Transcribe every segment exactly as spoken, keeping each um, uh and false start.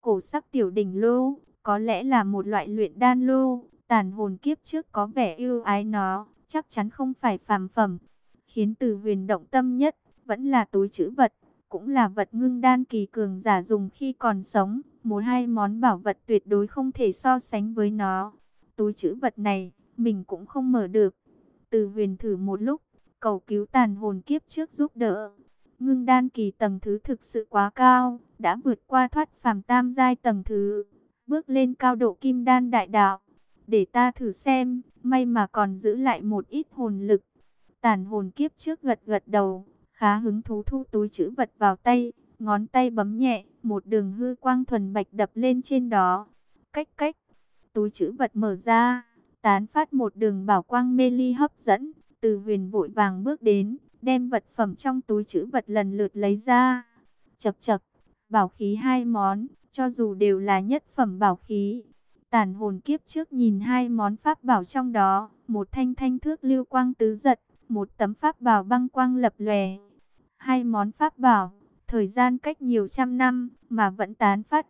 cổ sắc tiểu đỉnh lô, có lẽ là một loại luyện đan lô. Tàn hồn kiếp trước có vẻ yêu ái nó, chắc chắn không phải phàm phẩm. Khiến Từ Huyền động tâm nhất, vẫn là túi trữ vật, cũng là vật ngưng đan kỳ cường giả dùng khi còn sống. Một hai món bảo vật tuyệt đối không thể so sánh với nó. Túi trữ vật này, mình cũng không mở được. Từ Huyền thử một lúc, cầu cứu tàn hồn kiếp trước giúp đỡ. Ngưng đan kỳ tầng thứ thực sự quá cao, đã vượt qua thoát phàm tam giai tầng thứ, bước lên cao độ kim đan đại đạo. Để ta thử xem, may mà còn giữ lại một ít hồn lực. Tàn hồn kiếp trước gật gật đầu, khá hứng thú thu túi trữ vật vào tay, ngón tay bấm nhẹ, một đường hư quang thuần bạch đập lên trên đó. Cách cách, túi trữ vật mở ra, tán phát một đường bảo quang mê ly hấp dẫn. Từ Huyền vội vàng bước đến, đem vật phẩm trong túi trữ vật lần lượt lấy ra. Chậc chậc, bảo khí hai món, cho dù đều là nhất phẩm bảo khí. Tàn hồn kiếp trước nhìn hai món pháp bảo trong đó, một thanh thanh thước lưu quang tứ giật, một tấm pháp bảo băng quang lập lòe. Hai món pháp bảo, thời gian cách nhiều trăm năm mà vẫn tán phát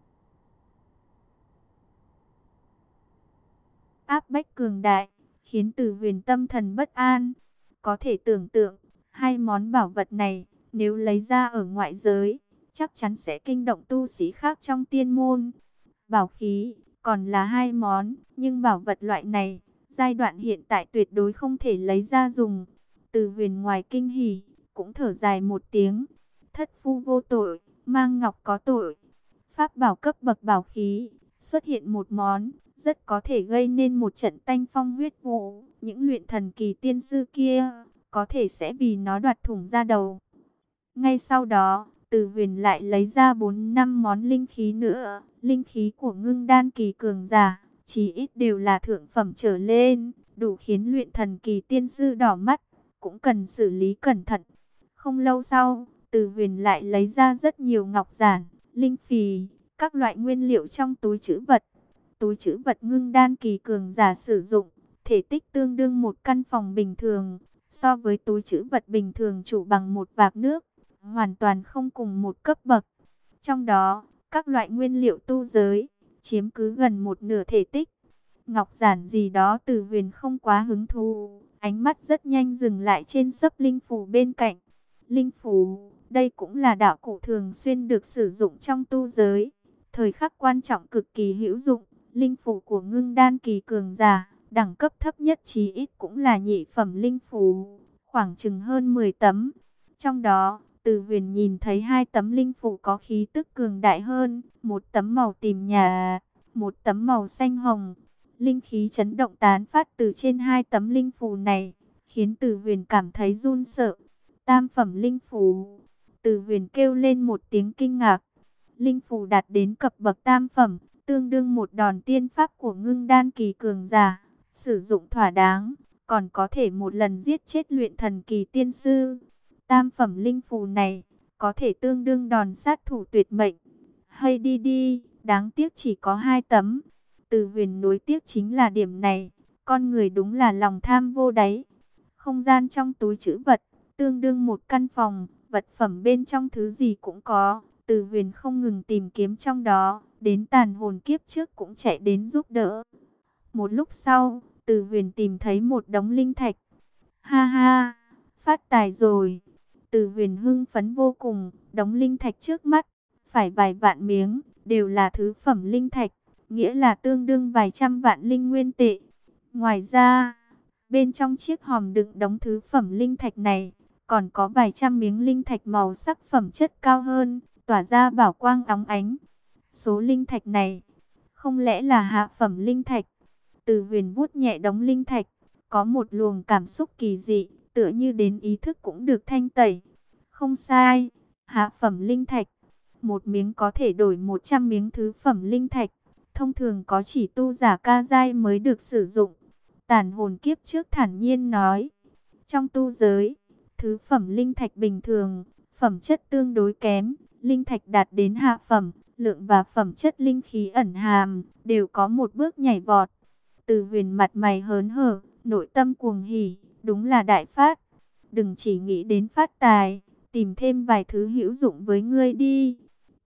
áp bách cường đại, khiến Từ Huyền tâm thần bất an. Có thể tưởng tượng, hai món bảo vật này, nếu lấy ra ở ngoại giới, chắc chắn sẽ kinh động tu sĩ khác trong tiên môn. Bảo khí, còn là hai món, nhưng bảo vật loại này, giai đoạn hiện tại tuyệt đối không thể lấy ra dùng. Từ Huyền ngoài kinh hỉ, cũng thở dài một tiếng. Thất phu vô tội, mang ngọc có tội. Pháp bảo cấp bậc bảo khí, xuất hiện một món, rất có thể gây nên một trận tanh phong huyết vũ. Những luyện thần kỳ tiên sư kia, có thể sẽ vì nó đoạt thủng ra đầu. Ngay sau đó, Từ Huyền lại lấy ra bốn năm món linh khí nữa. Linh khí của ngưng đan kỳ cường giả, chí ít đều là thượng phẩm trở lên, đủ khiến luyện thần kỳ tiên sư đỏ mắt, cũng cần xử lý cẩn thận. Không lâu sau, Từ Huyền lại lấy ra rất nhiều ngọc giản, linh phì, các loại nguyên liệu trong túi trữ vật. Túi trữ vật ngưng đan kỳ cường giả sử dụng, thể tích tương đương một căn phòng bình thường, so với túi trữ vật bình thường chủ bằng một vạc nước, hoàn toàn không cùng một cấp bậc. Trong đó, các loại nguyên liệu tu giới, chiếm cứ gần một nửa thể tích. Ngọc giản gì đó Từ Huyền không quá hứng thú, ánh mắt rất nhanh dừng lại trên xấp linh phù bên cạnh. Linh phù, đây cũng là đạo cụ thường xuyên được sử dụng trong tu giới, thời khắc quan trọng cực kỳ hữu dụng. Linh phù của ngưng đan kỳ cường giả, đẳng cấp thấp nhất chí ít cũng là nhị phẩm linh phù, khoảng chừng hơn mười tấm. Trong đó, Từ Huyền nhìn thấy hai tấm linh phù có khí tức cường đại hơn, một tấm màu tím nhạt, một tấm màu xanh hồng. Linh khí chấn động tán phát từ trên hai tấm linh phù này, khiến Từ Huyền cảm thấy run sợ. Tam phẩm linh phù. Từ Huyền kêu lên một tiếng kinh ngạc. Linh phù đạt đến cấp bậc tam phẩm, tương đương một đòn tiên pháp của ngưng đan kỳ cường giả, sử dụng thỏa đáng, còn có thể một lần giết chết luyện thần kỳ tiên sư. Tam phẩm linh phù này, có thể tương đương đòn sát thủ tuyệt mệnh. Hay đi đi, đáng tiếc chỉ có hai tấm. Từ Huyền nối tiếc chính là điểm này, con người đúng là lòng tham vô đáy. Không gian trong túi trữ vật, tương đương một căn phòng, vật phẩm bên trong thứ gì cũng có. Từ Huyền không ngừng tìm kiếm trong đó, đến tàn hồn kiếp trước cũng chạy đến giúp đỡ. Một lúc sau, Từ Huyền tìm thấy một đống linh thạch. Ha ha, phát tài rồi. Từ Huyền hưng phấn vô cùng, đống linh thạch trước mắt, phải vài vạn miếng, đều là thứ phẩm linh thạch, nghĩa là tương đương vài trăm vạn linh nguyên tệ. Ngoài ra, bên trong chiếc hòm đựng đống thứ phẩm linh thạch này, còn có vài trăm miếng linh thạch màu sắc phẩm chất cao hơn, tỏa ra bảo quang óng ánh. Số linh thạch này, không lẽ là hạ phẩm linh thạch? Từ Huyền vuốt nhẹ đống linh thạch, có một luồng cảm xúc kỳ dị, tựa như đến ý thức cũng được thanh tẩy. Không sai, hạ phẩm linh thạch, một miếng có thể đổi một trăm miếng thứ phẩm linh thạch, thông thường có chỉ tu giả ca giai mới được sử dụng. Tàn hồn kiếp trước thản nhiên nói, trong tu giới, thứ phẩm linh thạch bình thường, phẩm chất tương đối kém, linh thạch đạt đến hạ phẩm, lượng và phẩm chất linh khí ẩn hàm, đều có một bước nhảy vọt. Từ Huyền mặt mày hớn hở, nội tâm cuồng hỉ, đúng là đại phát. Đừng chỉ nghĩ đến phát tài, tìm thêm vài thứ hữu dụng với ngươi đi.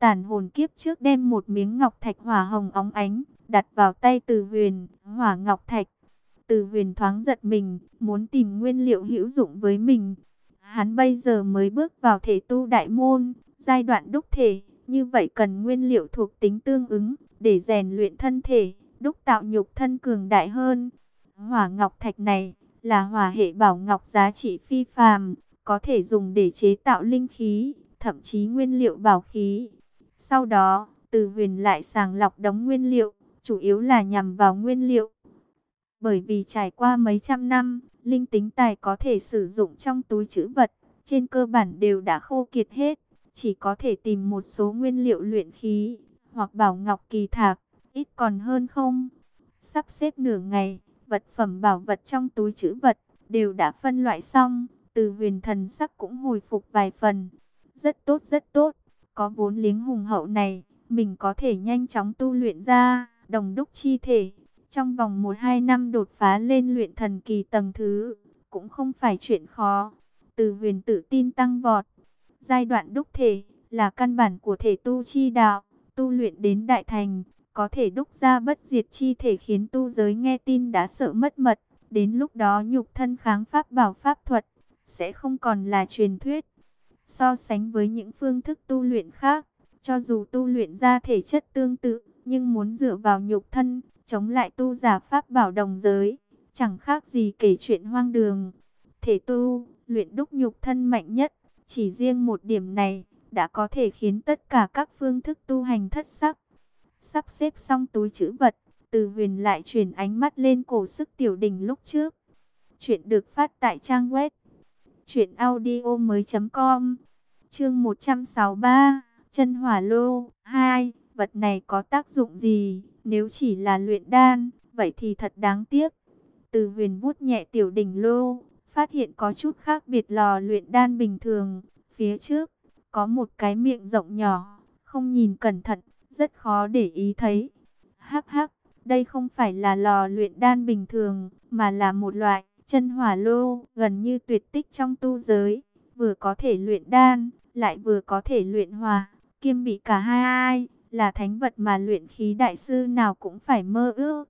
Tản hồn kiếp trước đem một miếng ngọc thạch hỏa hồng óng ánh, đặt vào tay Từ Huyền, hỏa ngọc thạch. Từ Huyền thoáng giật mình, muốn tìm nguyên liệu hữu dụng với mình. Hắn bây giờ mới bước vào thể tu đại môn, giai đoạn đúc thể, như vậy cần nguyên liệu thuộc tính tương ứng, để rèn luyện thân thể, đúc tạo nhục thân cường đại hơn. Hỏa ngọc thạch này, là hỏa hệ bảo ngọc giá trị phi phàm, có thể dùng để chế tạo linh khí, thậm chí nguyên liệu bảo khí. Sau đó, Từ Huyền lại sàng lọc đống nguyên liệu, chủ yếu là nhằm vào nguyên liệu. Bởi vì trải qua mấy trăm năm, linh tính tài có thể sử dụng trong túi trữ vật, trên cơ bản đều đã khô kiệt hết, chỉ có thể tìm một số nguyên liệu luyện khí, hoặc bảo ngọc kỳ thạc, ít còn hơn không. Sắp xếp nửa ngày, vật phẩm bảo vật trong túi trữ vật, đều đã phân loại xong, Từ Huyền thần sắc cũng hồi phục vài phần. Rất tốt rất tốt, có vốn liếng hùng hậu này, mình có thể nhanh chóng tu luyện ra đồng đúc chi thể. Trong vòng một hai năm đột phá lên luyện thần kỳ tầng thứ, cũng không phải chuyện khó. Từ Huyền tự tin tăng vọt. Giai đoạn đúc thể, là căn bản của thể tu chi đạo. Tu luyện đến đại thành, có thể đúc ra bất diệt chi thể khiến tu giới nghe tin đã sợ mất mật. Đến lúc đó nhục thân kháng pháp bảo pháp thuật, sẽ không còn là truyền thuyết. So sánh với những phương thức tu luyện khác, cho dù tu luyện ra thể chất tương tự, nhưng muốn dựa vào nhục thân, chống lại tu giả pháp bảo đồng giới, chẳng khác gì kể chuyện hoang đường. Thể tu, luyện đúc nhục thân mạnh nhất, chỉ riêng một điểm này, đã có thể khiến tất cả các phương thức tu hành thất sắc. Sắp xếp xong túi trữ vật, Từ Huyền lại chuyển ánh mắt lên cổ sức tiểu đình lúc trước. Chuyện được phát tại trang web truyện audio mới chấm com. Chương một trăm sáu mươi ba, Chân Hỏa Lô hai. Vật này có tác dụng gì? Nếu chỉ là luyện đan, vậy thì thật đáng tiếc. Từ Huyền vuốt nhẹ tiểu đỉnh lô, phát hiện có chút khác biệt lò luyện đan bình thường. Phía trước, có một cái miệng rộng nhỏ, không nhìn cẩn thận, rất khó để ý thấy. Hắc hắc, đây không phải là lò luyện đan bình thường, mà là một loại chân hỏa lô, gần như tuyệt tích trong tu giới. Vừa có thể luyện đan, lại vừa có thể luyện hỏa, kiêm bị cả hai, là thánh vật mà luyện khí đại sư nào cũng phải mơ ước.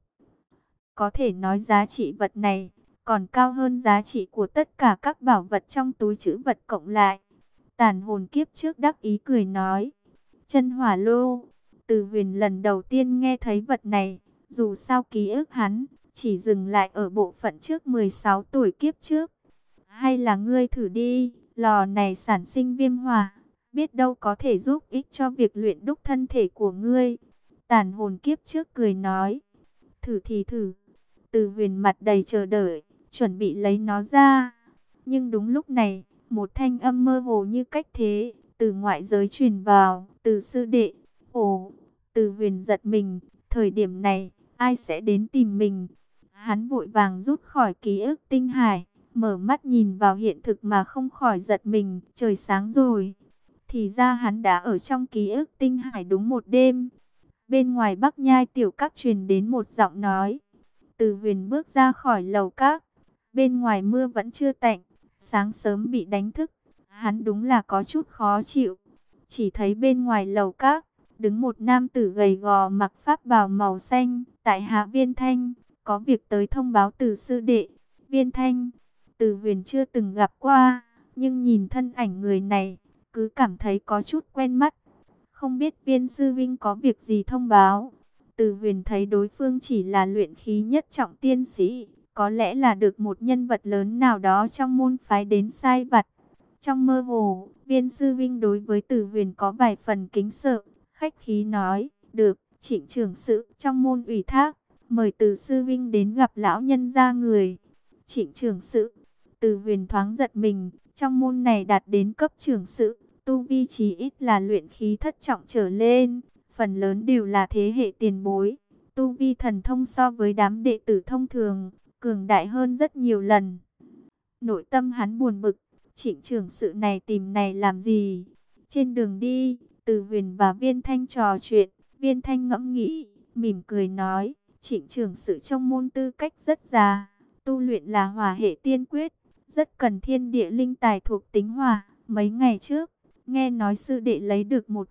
Có thể nói giá trị vật này còn cao hơn giá trị của tất cả các bảo vật trong túi trữ vật cộng lại. Tản hồn kiếp trước đắc ý cười nói, chân hỏa lô. Từ Huyền lần đầu tiên nghe thấy vật này, dù sao ký ức hắn chỉ dừng lại ở bộ phận trước mười sáu tuổi kiếp trước. Hay là ngươi thử đi, lò này sản sinh viêm hỏa, biết đâu có thể giúp ích cho việc luyện đúc thân thể của ngươi. Tản hồn kiếp trước cười nói, thử thì thử. Từ Huyền mặt đầy chờ đợi, chuẩn bị lấy nó ra. Nhưng đúng lúc này, một thanh âm mơ hồ như cách thế, từ ngoại giới truyền vào, Từ sư đệ. Ồ, Từ Huyền giật mình, thời điểm này, ai sẽ đến tìm mình? Hắn vội vàng rút khỏi ký ức tinh hải, mở mắt nhìn vào hiện thực mà không khỏi giật mình, trời sáng rồi. Thì ra hắn đã ở trong ký ức tinh hải đúng một đêm. Bên ngoài Bắc Nhai tiểu các truyền đến một giọng nói. Từ Huyền bước ra khỏi lầu các, bên ngoài mưa vẫn chưa tạnh, sáng sớm bị đánh thức, hắn đúng là có chút khó chịu. Chỉ thấy bên ngoài lầu các, đứng một nam tử gầy gò mặc pháp bào màu xanh, tại hạ Viên Thanh, có việc tới thông báo Từ sư đệ. Viên Thanh, Từ Huyền chưa từng gặp qua, nhưng nhìn thân ảnh người này, cứ cảm thấy có chút quen mắt. Không biết Viên sư vinh có việc gì thông báo? Từ Huyền thấy đối phương chỉ là luyện khí nhất trọng tiên sĩ, có lẽ là được một nhân vật lớn nào đó trong môn phái đến sai vặt. Trong mơ hồ, Viên sư vinh đối với Từ Huyền có vài phần kính sợ, khách khí nói, được, Trịnh trưởng sự trong môn ủy thác, mời Từ sư vinh đến gặp lão nhân gia người. Trịnh trưởng sự, Từ Huyền thoáng giật mình, trong môn này đạt đến cấp trưởng sự, tu vi chí ít là luyện khí thất trọng trở lên, phần lớn đều là thế hệ tiền bối, tu vi thần thông so với đám đệ tử thông thường, cường đại hơn rất nhiều lần. Nội tâm hắn buồn bực, Trịnh trưởng sự này tìm này làm gì? Trên đường đi, Từ Huyền và Viên Thanh trò chuyện, Viên Thanh ngẫm nghĩ, mỉm cười nói, Trịnh trưởng sự trong môn tư cách rất già, tu luyện là hỏa hệ tiên quyết, rất cần thiên địa linh tài thuộc tính hỏa. Mấy ngày trước, nghe nói sư đệ lấy được một gốc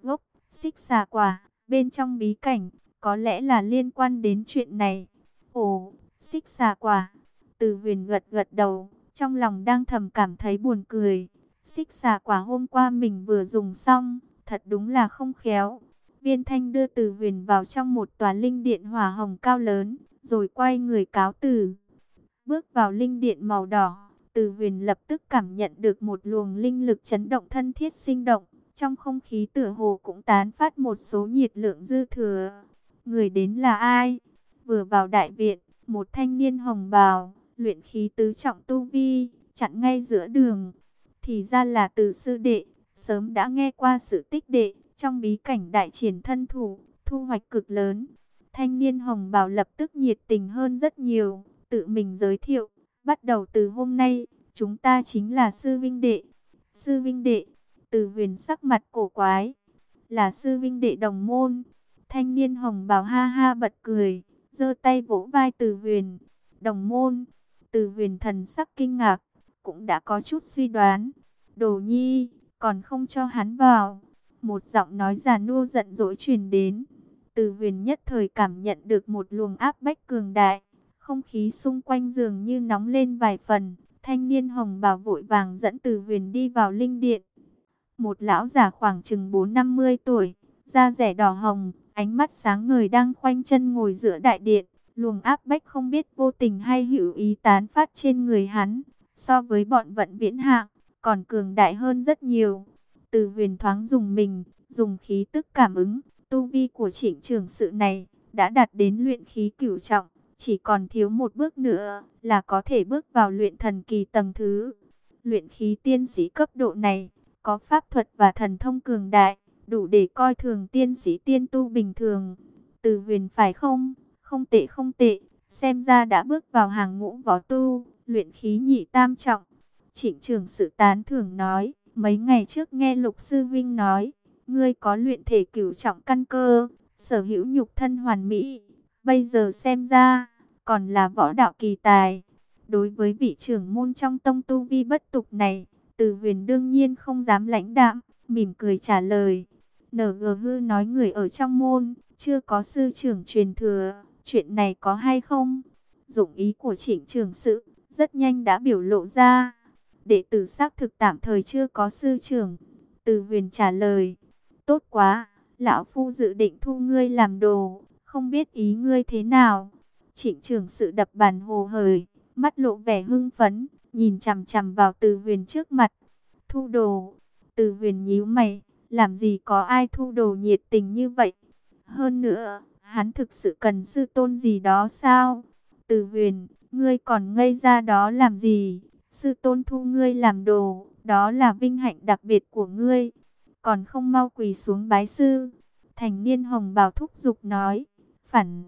Xích xà quả, bên trong bí cảnh, có lẽ là liên quan đến chuyện này. Ồ, xích xà quả. Từ Huyền gật gật đầu, trong lòng đang thầm cảm thấy buồn cười. Xích xà quả hôm qua mình vừa dùng xong, thật đúng là không khéo. Viên Thanh đưa Từ Huyền vào trong một tòa linh điện hỏa hồng cao lớn, rồi quay người cáo từ. Bước vào linh điện màu đỏ, Từ Huyền lập tức cảm nhận được một luồng linh lực chấn động thân thiết sinh động. Trong không khí tựa hồ cũng tán phát một số nhiệt lượng dư thừa. Người đến là ai? Vừa vào đại viện, một thanh niên hồng bào, luyện khí tứ trọng tu vi, chặn ngay giữa đường. Thì ra là Từ sư đệ, sớm đã nghe qua sự tích đệ, trong bí cảnh đại triển thân thủ, thu hoạch cực lớn. Thanh niên hồng bào lập tức nhiệt tình hơn rất nhiều, tự mình giới thiệu, bắt đầu từ hôm nay, chúng ta chính là sư vinh đệ. Sư vinh đệ, Từ Huyền sắc mặt cổ quái, là sư vinh đệ đồng môn. Thanh niên hồng bào ha ha bật cười, giơ tay vỗ vai Từ Huyền. Đồng môn? Từ Huyền thần sắc kinh ngạc, cũng đã có chút suy đoán. Đồ nhi, còn không cho hắn vào. Một giọng nói già nua giận dỗi truyền đến. Từ Huyền nhất thời cảm nhận được một luồng áp bách cường đại. Không khí xung quanh dường như nóng lên vài phần. Thanh niên hồng bào vội vàng dẫn Từ Huyền đi vào linh điện. Một lão già khoảng chừng bốn năm mươi tuổi, da rẻ đỏ hồng, ánh mắt sáng ngời đang khoanh chân ngồi giữa đại điện. Luồng áp bách không biết vô tình hay hữu ý tán phát trên người hắn, so với bọn vận viễn hạng, còn cường đại hơn rất nhiều. Từ Huyền thoáng dùng mình, dùng khí tức cảm ứng, tu vi của Trịnh trưởng sự này đã đạt đến luyện khí cửu trọng, chỉ còn thiếu một bước nữa là có thể bước vào luyện thần kỳ tầng thứ. Luyện khí tiên sĩ cấp độ này, có pháp thuật và thần thông cường đại, đủ để coi thường tiên sĩ tiên tu bình thường. Từ Huyền phải không? Không tệ không tệ, xem ra đã bước vào hàng ngũ võ tu, luyện khí nhị tam trọng. Trịnh trưởng sự tán thưởng nói, mấy ngày trước nghe Lục sư huynh nói, ngươi có luyện thể cửu trọng căn cơ, sở hữu nhục thân hoàn mỹ, bây giờ xem ra, còn là võ đạo kỳ tài. Đối với vị trưởng môn trong tông tu vi bất tục này, Từ Huyền đương nhiên không dám lãnh đạm, mỉm cười trả lời. en giê hư nói người ở trong môn, chưa có sư trưởng truyền thừa, chuyện này có hay không? Dụng ý của Trịnh trưởng sự, rất nhanh đã biểu lộ ra. Đệ tử xác thực tạm thời chưa có sư trưởng. Từ Huyền trả lời. Tốt quá, lão phu dự định thu ngươi làm đồ, không biết ý ngươi thế nào? Trịnh trưởng sự đập bàn hồ hởi, mắt lộ vẻ hưng phấn, nhìn chằm chằm vào Từ Huyền trước mặt. Thu đồ? Từ Huyền nhíu mày, làm gì có ai thu đồ nhiệt tình như vậy? Hơn nữa, hắn thực sự cần sư tôn gì đó sao? Từ Huyền, ngươi còn ngây ra đó làm gì? Sư tôn thu ngươi làm đồ, đó là vinh hạnh đặc biệt của ngươi. Còn không mau quỳ xuống bái sư. Thành niên hồng bào thúc giục nói. Phản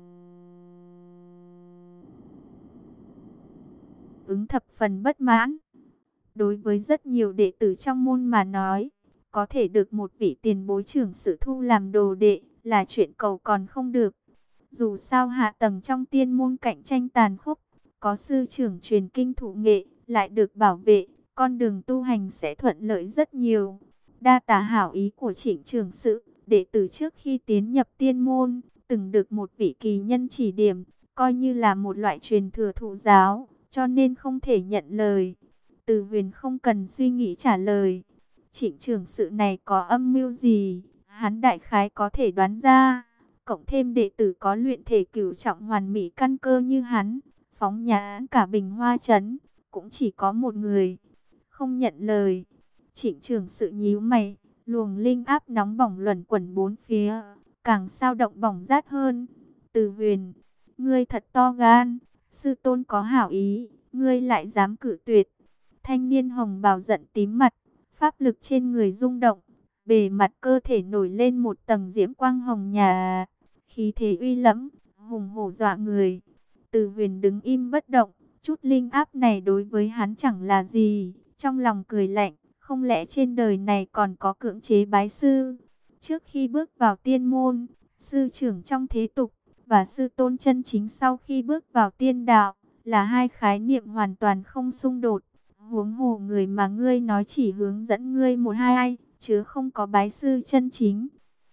ứng thập phần bất mãn. Đối với rất nhiều đệ tử trong môn mà nói, có thể được một vị tiền bối trưởng sự thu làm đồ đệ là chuyện cầu còn không được. Dù sao hạ tầng trong tiên môn cạnh tranh tàn khốc, có sư trưởng truyền kinh thủ nghệ, lại được bảo vệ, con đường tu hành sẽ thuận lợi rất nhiều. Đa tạ hảo ý của Trịnh trưởng sự, đệ tử trước khi tiến nhập tiên môn, từng được một vị kỳ nhân chỉ điểm, coi như là một loại truyền thừa thụ giáo, cho nên không thể nhận lời. Từ Huyền không cần suy nghĩ trả lời. Trịnh trưởng sự này có âm mưu gì, hắn đại khái có thể đoán ra. Cộng thêm đệ tử có luyện thể cửu trọng hoàn mỹ căn cơ như hắn, phóng nhãn cả Bình Hoa trấn, cũng chỉ có một người. Không nhận lời. Trịnh trưởng sự nhíu mày, luồng linh áp nóng bỏng luẩn quẩn bốn phía, càng sao động bỏng rát hơn. Từ Huyền, ngươi thật to gan, sư tôn có hảo ý, ngươi lại dám cự tuyệt. Thanh niên hồng bào giận tím mặt, pháp lực trên người rung động, bề mặt cơ thể nổi lên một tầng diễm quang hồng nhà, khí thế uy lẫm, hùng hổ dọa người. Từ Huyền đứng im bất động, chút linh áp này đối với hắn chẳng là gì, trong lòng cười lạnh, không lẽ trên đời này còn có cưỡng chế bái sư? Trước khi bước vào tiên môn, sư trưởng trong thế tục và sư tôn chân chính sau khi bước vào tiên đạo là hai khái niệm hoàn toàn không xung đột. Huống hồ người mà ngươi nói chỉ hướng dẫn ngươi một hai ai, chứ không có bái sư chân chính.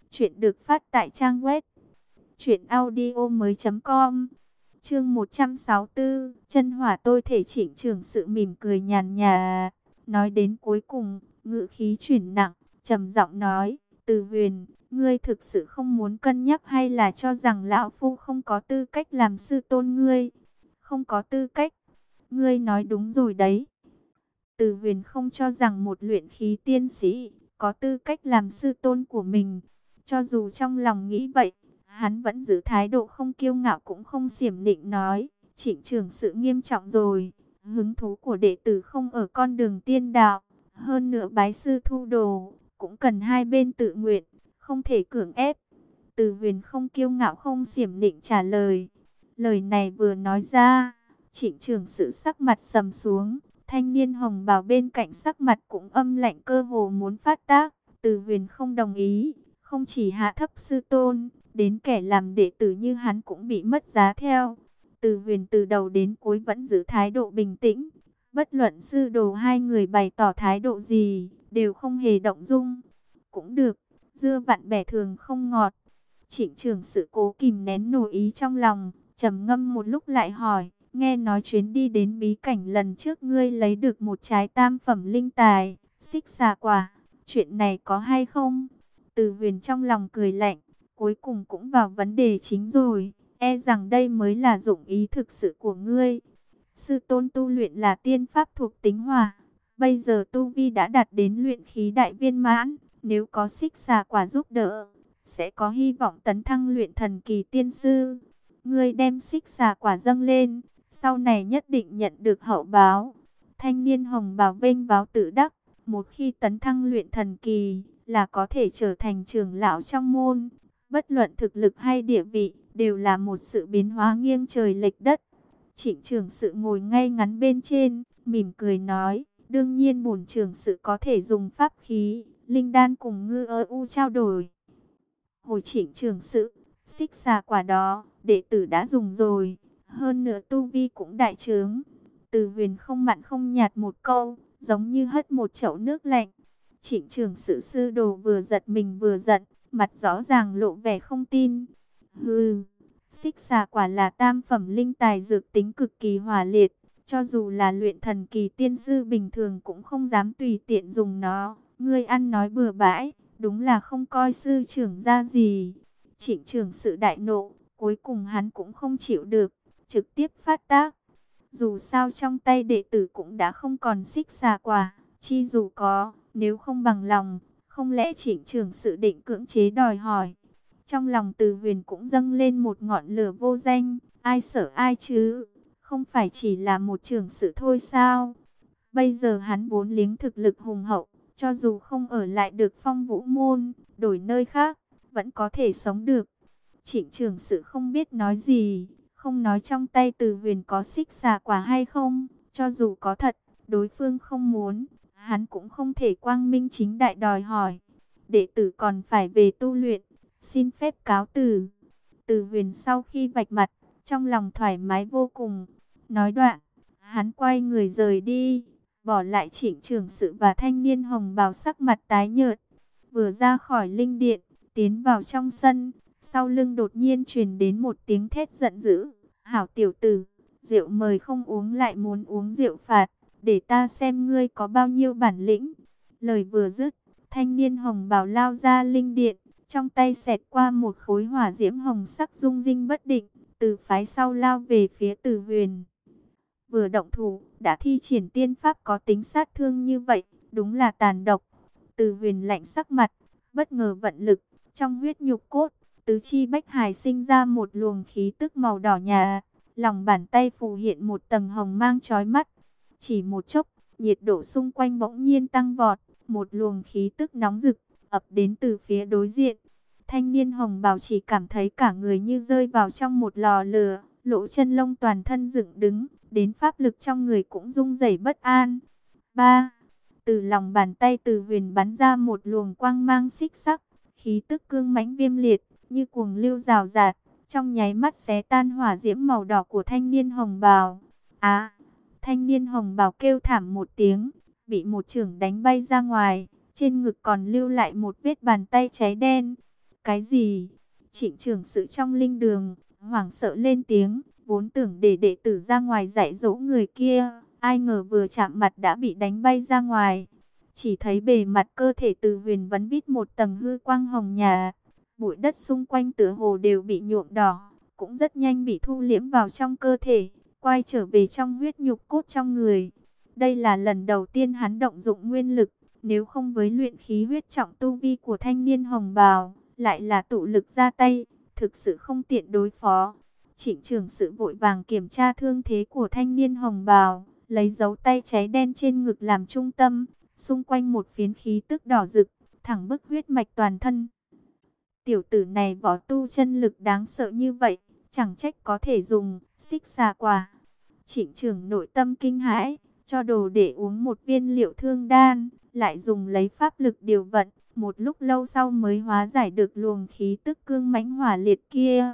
Chuyện được phát tại trang web truyện audio mới.com. Chương một trăm sáu mươi tư, chân hỏa tôi thể. Trịnh Trường Sự mỉm cười nhàn nhạt, nói đến cuối cùng, ngữ khí chuyển nặng, trầm giọng nói, Từ Huyền, ngươi thực sự không muốn cân nhắc hay là cho rằng lão phu không có tư cách làm sư tôn ngươi? Không có tư cách? Ngươi nói đúng rồi đấy. Từ Huyền không cho rằng một luyện khí tiên sĩ có tư cách làm sư tôn của mình. Cho dù trong lòng nghĩ vậy, hắn vẫn giữ thái độ không kiêu ngạo cũng không xiểm nịnh nói, Trịnh Trường Sự nghiêm trọng rồi, hứng thú của đệ tử không ở con đường tiên đạo, hơn nữa bái sư thu đồ, cũng cần hai bên tự nguyện, không thể cưỡng ép. Từ Huyền không kiêu ngạo không xiểm nịnh trả lời. Lời này vừa nói ra, Trịnh Trường Sự sắc mặt sầm xuống, thanh niên hồng bào bên cạnh sắc mặt cũng âm lạnh cơ hồ muốn phát tác. Từ Huyền không đồng ý, không chỉ hạ thấp sư tôn, đến kẻ làm đệ tử như hắn cũng bị mất giá theo. Từ Huyền từ đầu đến cuối vẫn giữ thái độ bình tĩnh, bất luận sư đồ hai người bày tỏ thái độ gì, đều không hề động dung. Cũng được, dưa vặn bẻ thường không ngọt. Trịnh Trường Sự cố kìm nén nổi ý trong lòng, trầm ngâm một lúc lại hỏi, nghe nói chuyến đi đến bí cảnh lần trước ngươi lấy được một trái tam phẩm linh tài, xích xà quả, chuyện này có hay không? Từ Huyền trong lòng cười lạnh, cuối cùng cũng vào vấn đề chính rồi, e rằng đây mới là dụng ý thực sự của ngươi. Sư tôn tu luyện là tiên pháp thuộc tính hỏa, bây giờ tu vi đã đạt đến luyện khí đại viên mãn, nếu có xích xà quả giúp đỡ, sẽ có hy vọng tấn thăng luyện thần kỳ tiên sư. Ngươi đem xích xà quả dâng lên, sau này nhất định nhận được hậu báo. Thanh niên hồng bào vênh váo tự đắc, một khi tấn thăng luyện thần kỳ, là có thể trở thành trưởng lão trong môn. Bất luận thực lực hay địa vị, đều là một sự biến hóa nghiêng trời lệch đất. Trịnh Trường Sự ngồi ngay ngắn bên trên, mỉm cười nói, đương nhiên bổn Trường Sự có thể dùng pháp khí, linh đan cùng ngư ơ u trao đổi. Hồi Trịnh Trường Sự, xích xà quả đó, đệ tử đã dùng rồi, hơn nữa tu vi cũng đại trướng. Từ Huyền không mặn không nhạt một câu, giống như hất một chậu nước lạnh. Trịnh Trường Sự sư đồ vừa giật mình vừa giận, mặt rõ ràng lộ vẻ không tin. Hừ, xích xà quả là tam phẩm linh tài dược tính cực kỳ hỏa liệt, cho dù là luyện thần kỳ tiên sư bình thường cũng không dám tùy tiện dùng nó. Ngươi ăn nói bừa bãi, đúng là không coi sư trưởng ra gì. Trịnh Trường Sự đại nộ, cuối cùng hắn cũng không chịu được, trực tiếp phát tác. Dù sao trong tay đệ tử cũng đã không còn xích xà quả, chi dù có, nếu không bằng lòng, không lẽ Trịnh Trường Sự định cưỡng chế đòi hỏi. Trong lòng Từ Huyền cũng dâng lên một ngọn lửa vô danh, ai sợ ai chứ, không phải chỉ là một Trường Sự thôi sao. Bây giờ hắn vốn liếng thực lực hùng hậu, cho dù không ở lại được Phong Vũ môn, đổi nơi khác, vẫn có thể sống được. Trịnh Trường Sự không biết nói gì, không nói trong tay Từ Huyền có xích xà quả hay không, cho dù có thật, đối phương không muốn, hắn cũng không thể quang minh chính đại đòi hỏi. Đệ tử còn phải về tu luyện, xin phép cáo từ. Từ Huyền sau khi vạch mặt, trong lòng thoải mái vô cùng. Nói đoạn, hắn quay người rời đi, bỏ lại Trịnh Trường Sự và thanh niên hồng bào sắc mặt tái nhợt. Vừa ra khỏi linh điện, tiến vào trong sân, sau lưng đột nhiên truyền đến một tiếng thét giận dữ. Hảo tiểu tử, rượu mời không uống lại muốn uống rượu phạt, để ta xem ngươi có bao nhiêu bản lĩnh. Lời vừa dứt, thanh niên hồng bào lao ra linh điện, trong tay xẹt qua một khối hỏa diễm hồng sắc rung rinh bất định, từ phái sau lao về phía Từ Huyền. Vừa động thủ, đã thi triển tiên pháp có tính sát thương như vậy, đúng là tàn độc. Từ Huyền lạnh sắc mặt, bất ngờ vận lực, trong huyết nhục cốt, tứ chi bách hải sinh ra một luồng khí tức màu đỏ nhà, lòng bàn tay phù hiện một tầng hồng mang chói mắt. Chỉ một chốc, nhiệt độ xung quanh bỗng nhiên tăng vọt, một luồng khí tức nóng rực ập đến từ phía đối diện. Thanh niên hồng bào chỉ cảm thấy cả người như rơi vào trong một lò lửa, lỗ chân lông toàn thân dựng đứng, đến pháp lực trong người cũng rung rẩy bất an. Ba, từ lòng bàn tay Từ Huyền bắn ra một luồng quang mang xích sắc, khí tức cương mãnh viêm liệt, như cuồng lưu rào rạt, trong nháy mắt xé tan hỏa diễm màu đỏ của thanh niên hồng bào. Á, thanh niên hồng bào kêu thảm một tiếng, bị một chưởng đánh bay ra ngoài, trên ngực còn lưu lại một vết bàn tay cháy đen. Cái gì? Trịnh trưởng sự trong linh đường, hoảng sợ lên tiếng, vốn tưởng để đệ tử ra ngoài dạy dỗ người kia, ai ngờ vừa chạm mặt đã bị đánh bay ra ngoài. Chỉ thấy bề mặt cơ thể Từ Huyền vẫn vít một tầng hư quang hồng nhà, bụi đất xung quanh tựa hồ đều bị nhuộm đỏ, cũng rất nhanh bị thu liễm vào trong cơ thể, quay trở về trong huyết nhục cốt trong người. Đây là lần đầu tiên hắn động dụng nguyên lực, nếu không với luyện khí huyết trọng tu vi của thanh niên hồng bào, lại là tụ lực ra tay, thực sự không tiện đối phó. Trịnh trưởng sự vội vàng kiểm tra thương thế của thanh niên hồng bào, lấy dấu tay cháy đen trên ngực làm trung tâm, xung quanh một phiến khí tức đỏ rực, thẳng bức huyết mạch toàn thân. Tiểu tử này võ tu chân lực đáng sợ như vậy, chẳng trách có thể dùng xích xà quả. Trịnh trưởng nội tâm kinh hãi, cho đồ để uống một viên liệu thương đan, lại dùng lấy pháp lực điều vận, một lúc lâu sau mới hóa giải được luồng khí tức cương mãnh hỏa liệt kia.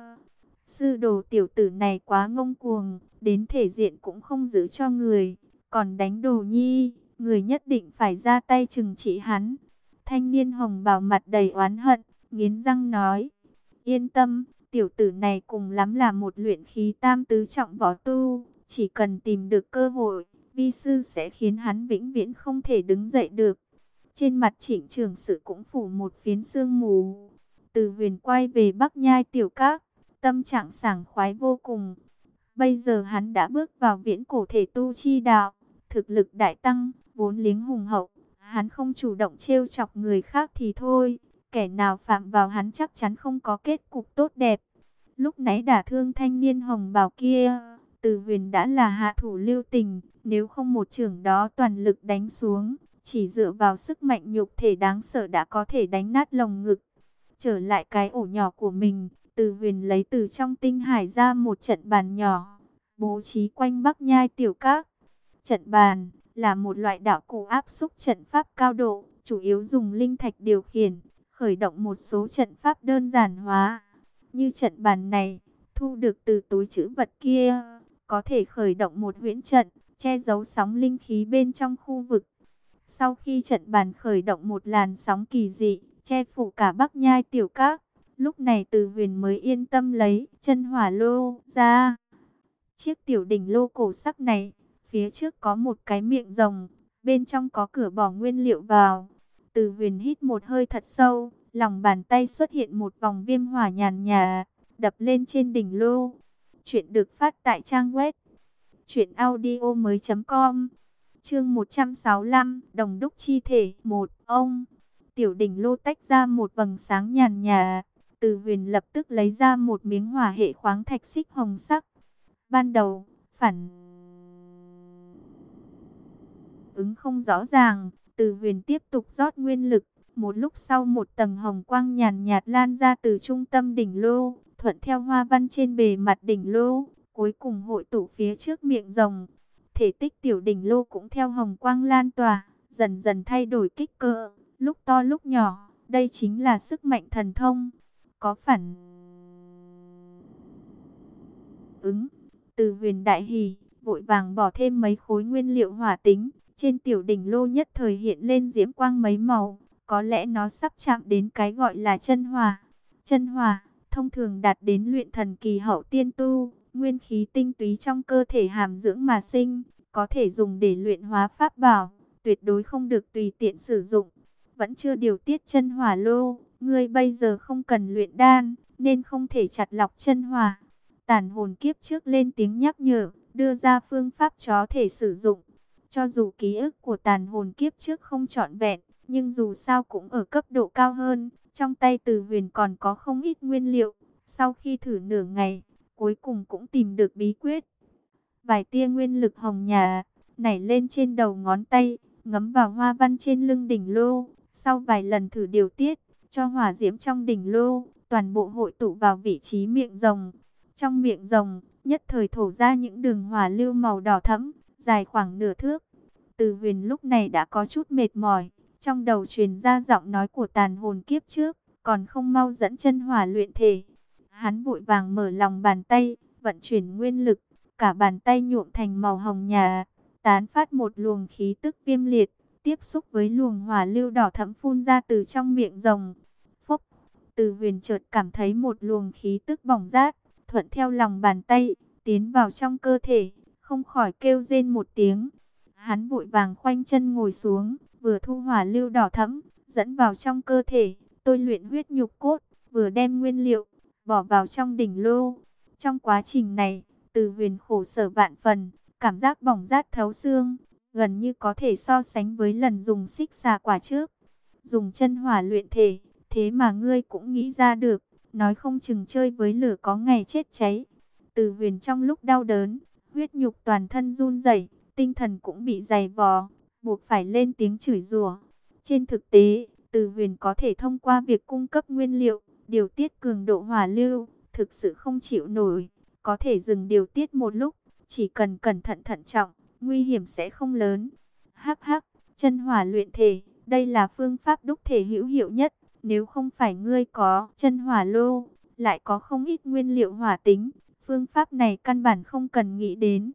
Sư đồ tiểu tử này quá ngông cuồng, đến thể diện cũng không giữ cho người, còn đánh Đồ Nhi, người nhất định phải ra tay trừng trị hắn. Thanh niên hồng bào mặt đầy oán hận, nghiến răng nói, yên tâm, tiểu tử này cùng lắm là một luyện khí tam tứ trọng võ tu, chỉ cần tìm được cơ hội, vi sư sẽ khiến hắn vĩnh viễn không thể đứng dậy được. Trên mặt Trịnh trưởng sự cũng phủ một phiến sương mù. Từ Huyền quay về Bắc Nhai tiểu các, tâm trạng sảng khoái vô cùng. Bây giờ hắn đã bước vào viễn cổ thể tu chi đạo, thực lực đại tăng, vốn liếng hùng hậu. Hắn không chủ động trêu chọc người khác thì thôi, kẻ nào phạm vào hắn chắc chắn không có kết cục tốt đẹp. Lúc nãy đả thương thanh niên hồng bào kia, Từ Huyền đã là hạ thủ lưu tình, nếu không một chưởng đó toàn lực đánh xuống, chỉ dựa vào sức mạnh nhục thể đáng sợ đã có thể đánh nát lồng ngực. Trở lại cái ổ nhỏ của mình, Từ Huyền lấy từ trong tinh hải ra một trận bàn nhỏ, bố trí quanh Bắc Nhai tiểu các. Trận bàn là một loại đạo cụ áp xúc trận pháp cao độ, chủ yếu dùng linh thạch điều khiển, khởi động một số trận pháp đơn giản hóa. Như trận bàn này, thu được từ túi trữ vật kia, có thể khởi động một huyễn trận, che giấu sóng linh khí bên trong khu vực. Sau khi trận bàn khởi động một làn sóng kỳ dị, che phủ cả Bắc Nhai tiểu các, lúc này Từ Huyền mới yên tâm lấy chân hỏa lô ra. Chiếc tiểu đỉnh lô cổ sắc này, phía trước có một cái miệng rồng, bên trong có cửa bỏ nguyên liệu vào. Từ Huyền hít một hơi thật sâu, lòng bàn tay xuất hiện một vòng viêm hỏa nhàn nhạt, đập lên trên đỉnh lô. Chuyện được phát tại trang web truyện audio mới chấm com. Chương một trăm sáu mươi lăm, Đồng đúc chi thể một. Ông, tiểu đỉnh lô tách ra một vầng sáng nhàn nhạt. Từ Huyền lập tức lấy ra một miếng hỏa hệ khoáng thạch xích hồng sắc. Ban đầu, phản ứng không rõ ràng, Từ Huyền tiếp tục rót nguyên lực. Một lúc sau một tầng hồng quang nhàn nhạt lan ra từ trung tâm đỉnh lô, thuận theo hoa văn trên bề mặt đỉnh lô, cuối cùng hội tụ phía trước miệng rồng. Thể tích tiểu đỉnh lô cũng theo hồng quang lan tỏa, dần dần thay đổi kích cỡ, lúc to lúc nhỏ. Đây chính là sức mạnh thần thông. Có phản ứng, Từ Huyền đại hỉ, vội vàng bỏ thêm mấy khối nguyên liệu hỏa tính. Trên tiểu đỉnh lô nhất thời hiện lên diễm quang mấy màu. Có lẽ nó sắp chạm đến cái gọi là chân hỏa. Chân hỏa, thông thường đạt đến luyện thần kỳ hậu tiên tu, nguyên khí tinh túy trong cơ thể hàm dưỡng mà sinh, có thể dùng để luyện hóa pháp bảo, tuyệt đối không được tùy tiện sử dụng. Vẫn chưa điều tiết chân hỏa lô, ngươi bây giờ không cần luyện đan, nên không thể chặt lọc chân hỏa. Tàn hồn kiếp trước lên tiếng nhắc nhở, đưa ra phương pháp có thể sử dụng. Cho dù ký ức của tàn hồn kiếp trước không trọn vẹn, nhưng dù sao cũng ở cấp độ cao hơn, trong tay Từ Huyền còn có không ít nguyên liệu. Sau khi thử nửa ngày, cuối cùng cũng tìm được bí quyết. Vài tia nguyên lực hồng nhà nảy lên trên đầu ngón tay, ngấm vào hoa văn trên lưng đỉnh lô. Sau vài lần thử điều tiết, cho hỏa diễm trong đỉnh lô, toàn bộ hội tụ vào vị trí miệng rồng. Trong miệng rồng, nhất thời thổ ra những đường hỏa lưu màu đỏ thẫm, dài khoảng nửa thước. Từ Huyền lúc này đã có chút mệt mỏi, trong đầu truyền ra giọng nói của tàn hồn kiếp trước, còn không mau dẫn chân hỏa luyện thể. Hắn vội vàng mở lòng bàn tay, vận chuyển nguyên lực, cả bàn tay nhuộm thành màu hồng nhà, tán phát một luồng khí tức viêm liệt, tiếp xúc với luồng hỏa lưu đỏ thẫm phun ra từ trong miệng rồng. Phốc, Từ Huyền chợt cảm thấy một luồng khí tức bỏng rát, thuận theo lòng bàn tay, tiến vào trong cơ thể, không khỏi kêu rên một tiếng. Hắn vội vàng khoanh chân ngồi xuống, vừa thu hỏa lưu đỏ thẫm, dẫn vào trong cơ thể, tôi luyện huyết nhục cốt, vừa đem nguyên liệu, bỏ vào trong đỉnh lô. Trong quá trình này, Từ Huyền khổ sở vạn phần, cảm giác bỏng rát thấu xương, gần như có thể so sánh với lần dùng xích xà quả trước. Dùng chân hỏa luyện thể, thế mà ngươi cũng nghĩ ra được, nói không chừng chơi với lửa có ngày chết cháy. Từ Huyền trong lúc đau đớn, huyết nhục toàn thân run rẩy, tinh thần cũng bị dày vò, buộc phải lên tiếng chửi rủa. Trên thực tế, Từ Huyền có thể thông qua việc cung cấp nguyên liệu, điều tiết cường độ hỏa lưu, thực sự không chịu nổi, có thể dừng điều tiết một lúc, chỉ cần cẩn thận thận trọng, nguy hiểm sẽ không lớn. Hắc hắc, chân hỏa luyện thể, đây là phương pháp đúc thể hữu hiệu nhất, nếu không phải ngươi có chân hỏa lô, lại có không ít nguyên liệu hỏa tính, phương pháp này căn bản không cần nghĩ đến.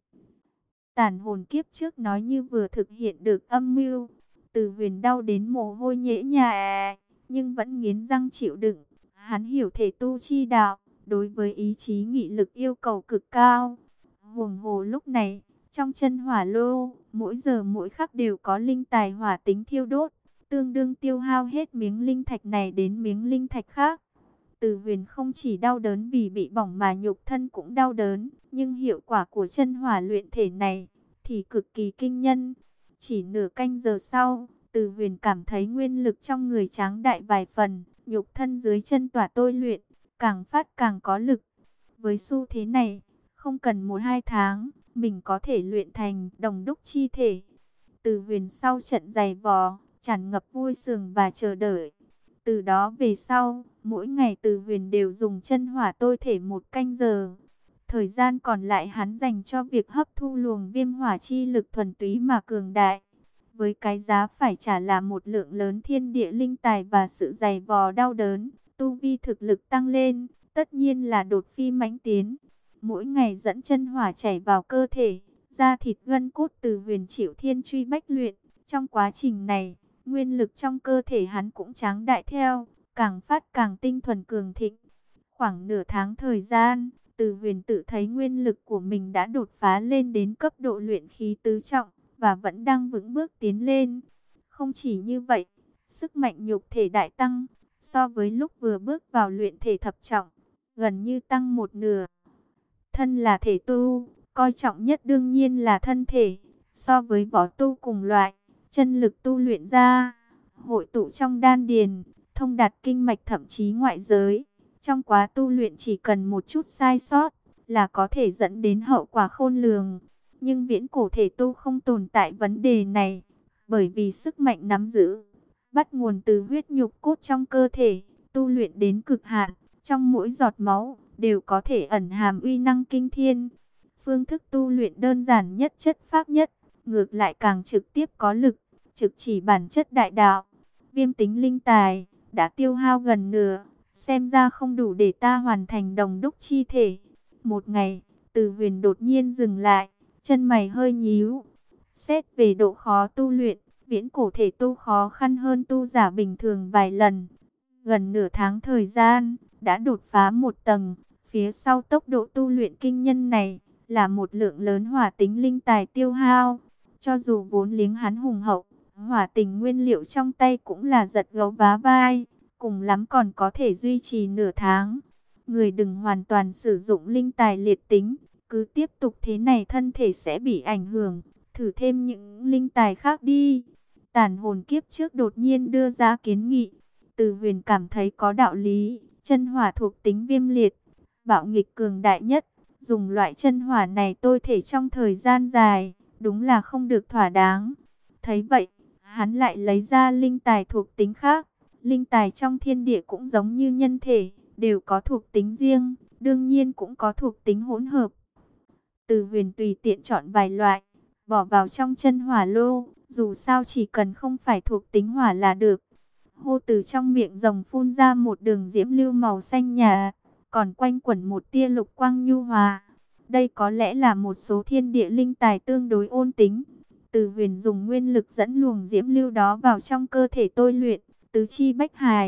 Tản hồn kiếp trước nói như vừa thực hiện được âm mưu. Từ Huyền đau đến mồ hôi nhễ nhại, nhưng vẫn nghiến răng chịu đựng. Hắn hiểu thể tu chi đạo, đối với ý chí nghị lực yêu cầu cực cao. Huống hồ lúc này, trong chân hỏa lô, mỗi giờ mỗi khắc đều có linh tài hỏa tính thiêu đốt, tương đương tiêu hao hết miếng linh thạch này đến miếng linh thạch khác. Từ Huyền không chỉ đau đớn vì bị bỏng mà nhục thân cũng đau đớn, nhưng hiệu quả của chân hỏa luyện thể này thì cực kỳ kinh nhân. Chỉ nửa canh giờ sau, Từ Huyền cảm thấy nguyên lực trong người tráng đại vài phần, nhục thân dưới chân tỏa tôi luyện, càng phát càng có lực. Với xu thế này, không cần một hai tháng, mình có thể luyện thành đồng đúc chi thể. Từ Huyền sau trận dày vò, tràn ngập vui sướng và chờ đợi. Từ đó về sau, mỗi ngày Từ Huyền đều dùng chân hỏa tôi thể một canh giờ. Thời gian còn lại hắn dành cho việc hấp thu luồng viêm hỏa chi lực thuần túy mà cường đại. Với cái giá phải trả là một lượng lớn thiên địa linh tài và sự dày vò đau đớn, tu vi thực lực tăng lên, tất nhiên là đột phi mãnh tiến. Mỗi ngày dẫn chân hỏa chảy vào cơ thể, da thịt gân cốt Từ Huyền chịu thiên truy bách luyện. Trong quá trình này, nguyên lực trong cơ thể hắn cũng tráng đại theo, càng phát càng tinh thuần cường thịnh. Khoảng nửa tháng thời gian, Từ Huyền tự thấy nguyên lực của mình đã đột phá lên đến cấp độ luyện khí tứ trọng, và vẫn đang vững bước tiến lên. Không chỉ như vậy, sức mạnh nhục thể đại tăng, so với lúc vừa bước vào luyện thể thập trọng, gần như tăng một nửa. Thân là thể tu, coi trọng nhất đương nhiên là thân thể, so với võ tu cùng loại, chân lực tu luyện ra, hội tụ trong đan điền, thông đạt kinh mạch thậm chí ngoại giới. Trong quá tu luyện chỉ cần một chút sai sót là có thể dẫn đến hậu quả khôn lường. Nhưng viễn cổ thể tu không tồn tại vấn đề này, bởi vì sức mạnh nắm giữ bắt nguồn từ huyết nhục cốt trong cơ thể, tu luyện đến cực hạn, trong mỗi giọt máu đều có thể ẩn hàm uy năng kinh thiên. Phương thức tu luyện đơn giản nhất, chất phác nhất, ngược lại càng trực tiếp có lực, trực chỉ bản chất đại đạo. Viêm tính linh tài đã tiêu hao gần nửa, xem ra không đủ để ta hoàn thành đồng đúc chi thể. Một ngày, Từ Huyền đột nhiên dừng lại, chân mày hơi nhíu. Xét về độ khó tu luyện, viễn cổ thể tu khó khăn hơn tu giả bình thường vài lần. Gần nửa tháng thời gian, đã đột phá một tầng. Phía sau tốc độ tu luyện kinh nhân này, là một lượng lớn hỏa tính linh tài tiêu hao. Cho dù vốn liếng hắn hùng hậu, hỏa tình nguyên liệu trong tay cũng là giật gấu vá vai, cùng lắm còn có thể duy trì nửa tháng. Người đừng hoàn toàn sử dụng linh tài liệt tính, cứ tiếp tục thế này thân thể sẽ bị ảnh hưởng, thử thêm những linh tài khác đi. Tản hồn kiếp trước đột nhiên đưa ra kiến nghị, Từ Huyền cảm thấy có đạo lý. Chân hỏa thuộc tính viêm liệt, bạo nghịch cường đại nhất, dùng loại chân hỏa này tôi thể trong thời gian dài, đúng là không được thỏa đáng. Thấy vậy, hắn lại lấy ra linh tài thuộc tính khác. Linh tài trong thiên địa cũng giống như nhân thể, đều có thuộc tính riêng, đương nhiên cũng có thuộc tính hỗn hợp. Từ Huyền tùy tiện chọn vài loại, bỏ vào trong chân hỏa lô, dù sao chỉ cần không phải thuộc tính hỏa là được. Hô, từ trong miệng rồng phun ra một đường diễm lưu màu xanh nhạt, còn quanh quẩn một tia lục quang nhu hòa. Đây có lẽ là một số thiên địa linh tài tương đối ôn tính. Từ Huyền dùng nguyên lực dẫn luồng diễm lưu đó vào trong cơ thể tôi luyện, tứ chi bách hài,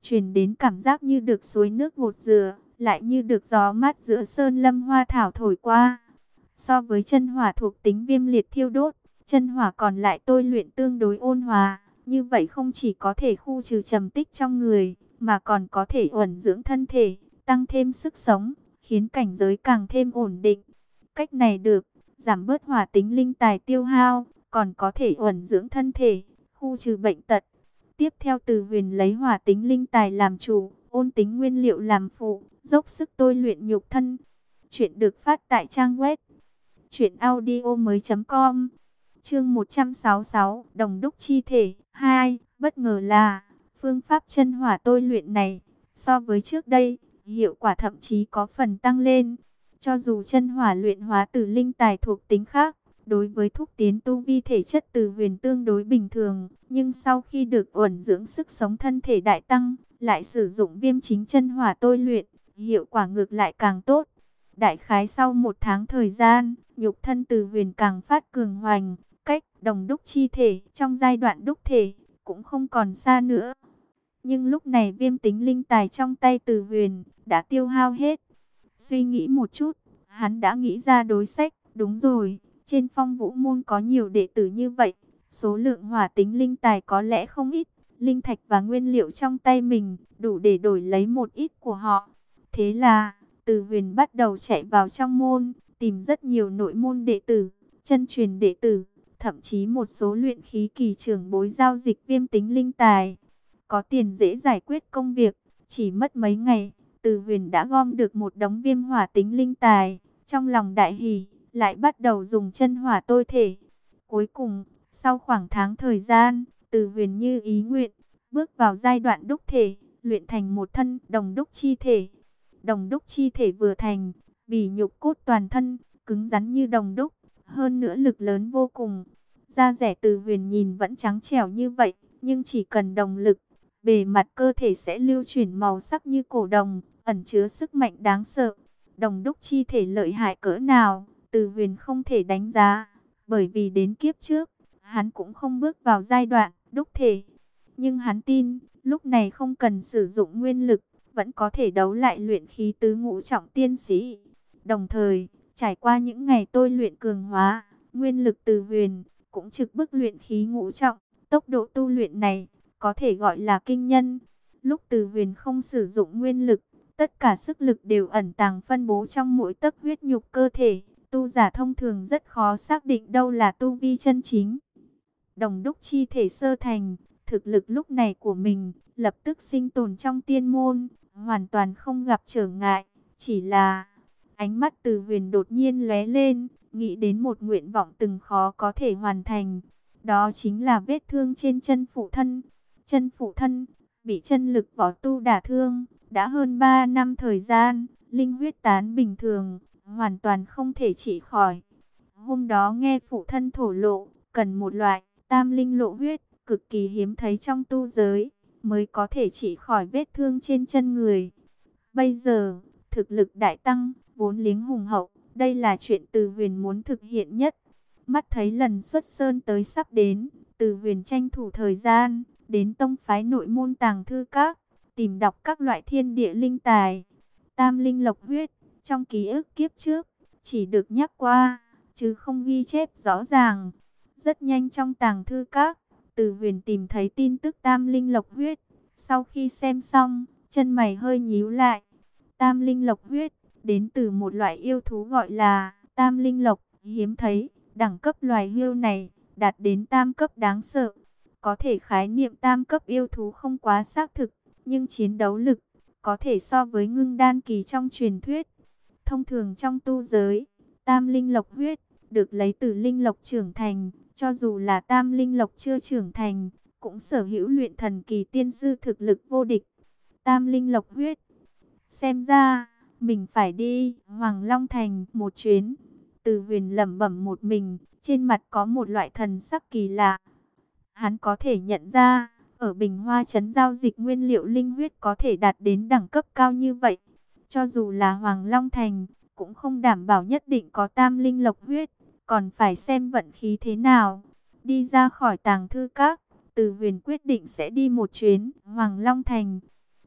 truyền đến cảm giác như được suối nước gột rửa, lại như được gió mát giữa sơn lâm hoa thảo thổi qua. So với chân hỏa thuộc tính viêm liệt thiêu đốt, chân hỏa còn lại tôi luyện tương đối ôn hòa, như vậy không chỉ có thể khu trừ trầm tích trong người, mà còn có thể uẩn dưỡng thân thể, tăng thêm sức sống, khiến cảnh giới càng thêm ổn định. Cách này được, giảm bớt hỏa tính linh tài tiêu hao, còn có thể uẩn dưỡng thân thể, khu trừ bệnh tật. Tiếp theo Từ Huyền lấy hỏa tính linh tài làm chủ, ôn tính nguyên liệu làm phụ, dốc sức tôi luyện nhục thân. Chuyện được phát tại trang web truyện audio mới.com. Chương một trăm sáu mươi sáu, Đồng đúc chi thể hai. Bất ngờ là phương pháp chân hỏa tôi luyện này so với trước đây, hiệu quả thậm chí có phần tăng lên. Cho dù chân hỏa luyện hóa từ linh tài thuộc tính khác, đối với thúc tiến tu vi thể chất Từ Huyền tương đối bình thường, nhưng sau khi được uẩn dưỡng sức sống thân thể đại tăng, lại sử dụng viêm chính chân hỏa tôi luyện, hiệu quả ngược lại càng tốt. Đại khái sau một tháng thời gian, nhục thân Từ Huyền càng phát cường hoành, cách đồng đúc chi thể trong giai đoạn đúc thể cũng không còn xa nữa. Nhưng lúc này viêm tính linh tài trong tay Từ Huyền đã tiêu hao hết. Suy nghĩ một chút, hắn đã nghĩ ra đối sách. Đúng rồi, trên Phong Vũ Môn có nhiều đệ tử như vậy, số lượng hỏa tính linh tài có lẽ không ít. Linh thạch và nguyên liệu trong tay mình đủ để đổi lấy một ít của họ. Thế là Từ Huyền bắt đầu chạy vào trong môn, tìm rất nhiều nội môn đệ tử, chân truyền đệ tử, thậm chí một số luyện khí kỳ trưởng bối giao dịch viêm tính linh tài. Có tiền dễ giải quyết công việc, chỉ mất mấy ngày, Từ Huyền đã gom được một đống viêm hỏa tính linh tài. Trong lòng đại hỉ, lại bắt đầu dùng chân hỏa tôi thể. Cuối cùng, sau khoảng tháng thời gian, Từ Huyền như ý nguyện, bước vào giai đoạn đúc thể, luyện thành một thân đồng đúc chi thể. Đồng đúc chi thể vừa thành, bỉ nhục cốt toàn thân, cứng rắn như đồng đúc, hơn nữa lực lớn vô cùng. Da dẻ Từ Huyền nhìn vẫn trắng trẻo như vậy, nhưng chỉ cần đồng lực, bề mặt cơ thể sẽ lưu chuyển màu sắc như cổ đồng, ẩn chứa sức mạnh đáng sợ. Đồng đúc chi thể lợi hại cỡ nào, Từ Huyền không thể đánh giá, bởi vì đến kiếp trước, hắn cũng không bước vào giai đoạn đúc thể. Nhưng hắn tin, lúc này không cần sử dụng nguyên lực, vẫn có thể đấu lại luyện khí tứ ngũ trọng tiên sĩ. Đồng thời, trải qua những ngày tôi luyện cường hóa, nguyên lực Từ Huyền cũng trực bức luyện khí ngũ trọng. Tốc độ tu luyện này có thể gọi là kinh nhân. Lúc Từ Huyền không sử dụng nguyên lực, tất cả sức lực đều ẩn tàng phân bố trong mỗi tấc huyết nhục cơ thể. Tu giả thông thường rất khó xác định đâu là tu vi chân chính. Đồng đúc chi thể sơ thành, thực lực lúc này của mình lập tức sinh tồn trong tiên môn, hoàn toàn không gặp trở ngại. Chỉ là ánh mắt Từ Huyền đột nhiên lóe lên, nghĩ đến một nguyện vọng từng khó có thể hoàn thành. Đó chính là vết thương trên chân phụ thân. Chân phụ thân bị chân lực võ tu đả thương, đã hơn ba năm thời gian, linh huyết tán bình thường, hoàn toàn không thể trị khỏi. Hôm đó nghe phụ thân thổ lộ, cần một loại tam linh lộ huyết, cực kỳ hiếm thấy trong tu giới, mới có thể trị khỏi vết thương trên chân người. Bây giờ, thực lực đại tăng, vốn liếng hùng hậu, đây là chuyện Từ Huyền muốn thực hiện nhất. Mắt thấy lần xuất sơn tới sắp đến, Từ Huyền tranh thủ thời gian, đến tông phái nội môn Tàng Thư Các, tìm đọc các loại thiên địa linh tài. Tam linh lộc huyết, trong ký ức kiếp trước, chỉ được nhắc qua, chứ không ghi chép rõ ràng. Rất nhanh trong Tàng Thư Các, Từ Huyền tìm thấy tin tức tam linh lộc huyết. Sau khi xem xong, chân mày hơi nhíu lại. Tam linh lộc huyết, đến từ một loại yêu thú gọi là tam linh lộc, hiếm thấy. Đẳng cấp loài hươu này, đạt đến tam cấp đáng sợ. Có thể khái niệm tam cấp yêu thú không quá xác thực, nhưng chiến đấu lực có thể so với ngưng đan kỳ trong truyền thuyết. Thông thường trong tu giới, tam linh lộc huyết được lấy từ linh lộc trưởng thành, cho dù là tam linh lộc chưa trưởng thành, cũng sở hữu luyện thần kỳ tiên sư thực lực vô địch. Tam linh lộc huyết, xem ra mình phải đi Hoàng Long Thành một chuyến. Từ Huyền lẩm bẩm một mình, trên mặt có một loại thần sắc kỳ lạ. Hắn có thể nhận ra, ở Bình Hoa trấn giao dịch nguyên liệu linh huyết có thể đạt đến đẳng cấp cao như vậy. Cho dù là Hoàng Long Thành, cũng không đảm bảo nhất định có tam linh lộc huyết, còn phải xem vận khí thế nào. Đi ra khỏi Tàng Thư Các, Từ Huyền quyết định sẽ đi một chuyến Hoàng Long Thành.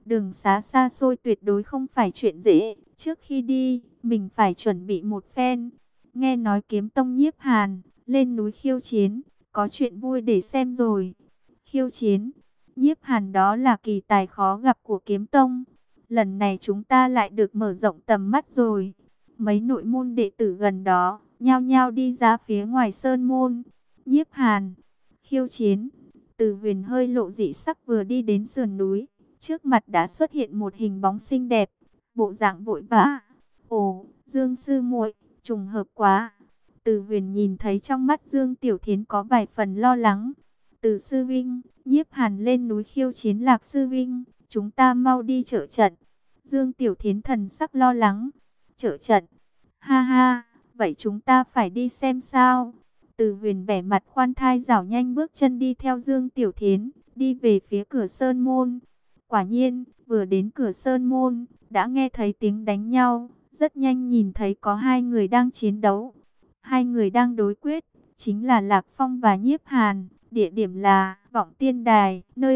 Đường xá xa xôi tuyệt đối không phải chuyện dễ. Trước khi đi, mình phải chuẩn bị một phen. Nghe nói kiếm tông Nhiếp Hàn lên núi khiêu chiến, có chuyện vui để xem rồi. Khiêu chiến, Nhiếp Hàn đó là kỳ tài khó gặp của kiếm tông. Lần này chúng ta lại được mở rộng tầm mắt rồi. Mấy nội môn đệ tử gần đó nhao nhao đi ra phía ngoài sơn môn. Nhiếp Hàn khiêu chiến. Từ Huyền hơi lộ dị sắc vừa đi đến sườn núi, trước mặt đã xuất hiện một hình bóng xinh đẹp, bộ dạng vội vã. Ồ, Dương sư muội, trùng hợp quá. Từ Huyền nhìn thấy trong mắt Dương Tiểu Thiến có vài phần lo lắng. Từ sư vinh, Nhiếp Hàn lên núi khiêu chiến Lạc sư vinh, chúng ta mau đi trợ trận. Dương Tiểu Thiến thần sắc lo lắng. Trợ trận? Ha ha, vậy chúng ta phải đi xem sao. Từ Huyền vẻ mặt khoan thai dảo nhanh bước chân đi theo Dương Tiểu Thiến, đi về phía cửa sơn môn. Quả nhiên, vừa đến cửa sơn môn, đã nghe thấy tiếng đánh nhau. Rất nhanh nhìn thấy có hai người đang chiến đấu. Hai người đang đối quyết, chính là Lạc Phong và Nhiếp Hàn. Địa điểm là Vọng Tiên Đài, nơi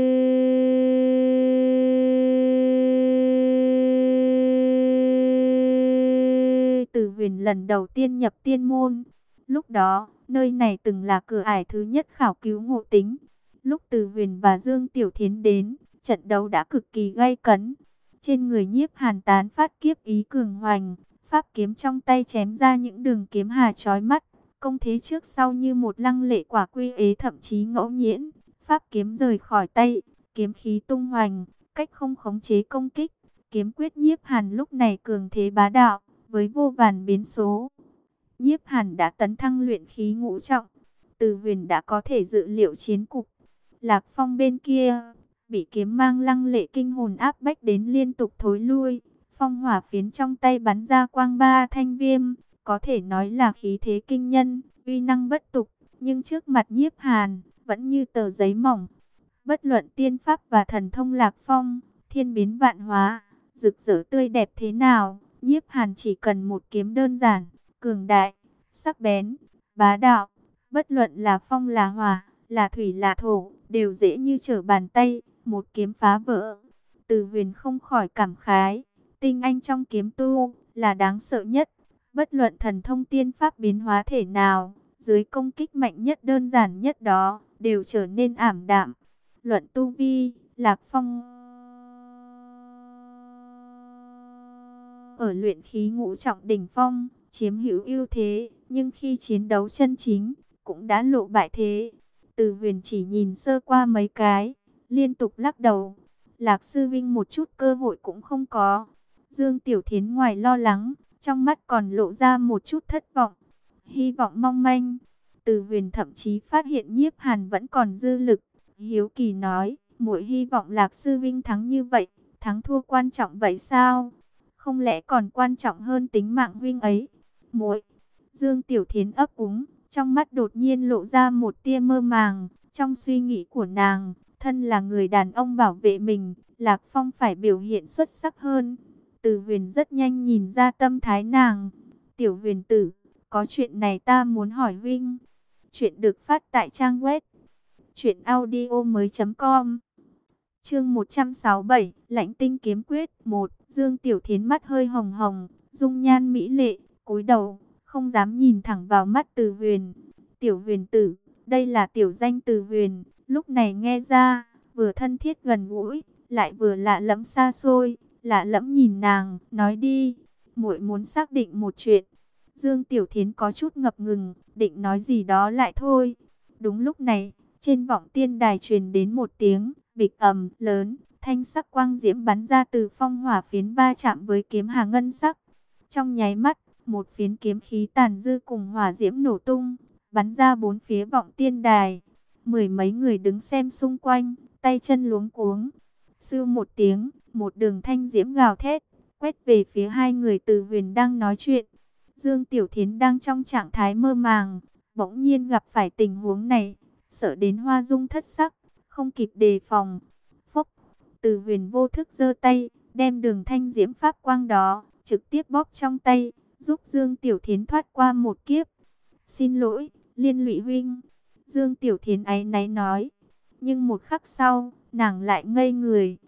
Từ Huyền lần đầu tiên nhập tiên môn. Lúc đó, nơi này từng là cửa ải thứ nhất khảo cứu ngộ tính. Lúc Từ Huyền và Dương Tiểu Thiến đến, trận đấu đã cực kỳ gay cấn. Trên người Nhiếp Hàn tán phát kiếp ý cường hoành, pháp kiếm trong tay chém ra những đường kiếm hà chói mắt. Công thế trước sau như một lăng lệ quả quy ế, thậm chí ngẫu nhiên. Pháp kiếm rời khỏi tay, kiếm khí tung hoành, cách không khống chế công kích. Kiếm quyết Nhiếp Hàn lúc này cường thế bá đạo, với vô vàn biến số. Nhiếp Hàn đã tấn thăng luyện khí ngũ trọng. Từ Huyền đã có thể dự liệu chiến cục. Lạc Phong bên kia, bị kiếm mang lăng lệ kinh hồn áp bách đến liên tục thối lui. Phong hỏa phiến trong tay bắn ra quang ba thanh viêm, có thể nói là khí thế kinh nhân, uy năng bất tục. Nhưng trước mặt Nhiếp Hàn, vẫn như tờ giấy mỏng. Bất luận tiên pháp và thần thông Lạc Phong, thiên biến vạn hóa, rực rỡ tươi đẹp thế nào, Nhiếp Hàn chỉ cần một kiếm đơn giản, cường đại, sắc bén, bá đạo. Bất luận là phong là hỏa, là thủy là thổ, đều dễ như trở bàn tay, một kiếm phá vỡ. Từ Huyền không khỏi cảm khái, tinh anh trong kiếm tu là đáng sợ nhất. Bất luận thần thông tiên pháp biến hóa thể nào, dưới công kích mạnh nhất đơn giản nhất đó, đều trở nên ảm đạm. Luận tu vi, Lạc Phong ở luyện khí ngũ trọng đỉnh phong, chiếm hữu ưu thế, nhưng khi chiến đấu chân chính, cũng đã lộ bại thế. Từ Huyền chỉ nhìn sơ qua mấy cái, liên tục lắc đầu. Lạc sư vinh một chút cơ hội cũng không có. Dương Tiểu Thiến ngoài lo lắng, trong mắt còn lộ ra một chút thất vọng, hy vọng mong manh. Từ Huyền thậm chí phát hiện Nhiếp Hàn vẫn còn dư lực, hiếu kỳ nói, muội hy vọng Lạc sư vinh thắng như vậy, thắng thua quan trọng vậy sao? Không lẽ còn quan trọng hơn tính mạng huynh ấy? Muội. Dương Tiểu Thiến ấp úng, trong mắt đột nhiên lộ ra một tia mơ màng. Trong suy nghĩ của nàng, thân là người đàn ông bảo vệ mình, Lạc Phong phải biểu hiện xuất sắc hơn. Từ Huyền rất nhanh nhìn ra tâm thái nàng. Tiểu Huyền tử, có chuyện này ta muốn hỏi huynh. Chuyện được phát tại trang web truyện audio mới chấm com. Chương một trăm sáu mươi bảy, Lãnh Tinh kiếm quyết một. Dương Tiểu Thiến mắt hơi hồng hồng, dung nhan mỹ lệ, cúi đầu, không dám nhìn thẳng vào mắt Từ Huyền. Tiểu Huyền tử, đây là tiểu danh Từ Huyền, lúc này nghe ra, vừa thân thiết gần gũi, lại vừa lạ lẫm xa xôi, lạ lẫm nhìn nàng, nói đi, muội muốn xác định một chuyện. Dương Tiểu Thiến có chút ngập ngừng, định nói gì đó lại thôi. Đúng lúc này, trên Vọng Tiên Đài truyền đến một tiếng bịch ầm lớn, thanh sắc quang diễm bắn ra từ phong hỏa phiến va chạm với kiếm hà ngân sắc. Trong nháy mắt, một phiến kiếm khí tàn dư cùng hỏa diễm nổ tung, bắn ra bốn phía Vọng Tiên Đài. Mười mấy người đứng xem xung quanh, tay chân luống cuống. Sưu một tiếng, một đường thanh diễm gào thét, quét về phía hai người Từ Huyền đang nói chuyện. Dương Tiểu Thiến đang trong trạng thái mơ màng, bỗng nhiên gặp phải tình huống này, sợ đến hoa dung thất sắc, không kịp đề phòng. Phốc, Từ Huyền vô thức giơ tay, đem đường thanh diễm pháp quang đó trực tiếp bóp trong tay, giúp Dương Tiểu Thiến thoát qua một kiếp. Xin lỗi, liên lụy huynh. Dương Tiểu Thiến áy náy nói. Nhưng một khắc sau, nàng lại ngây người,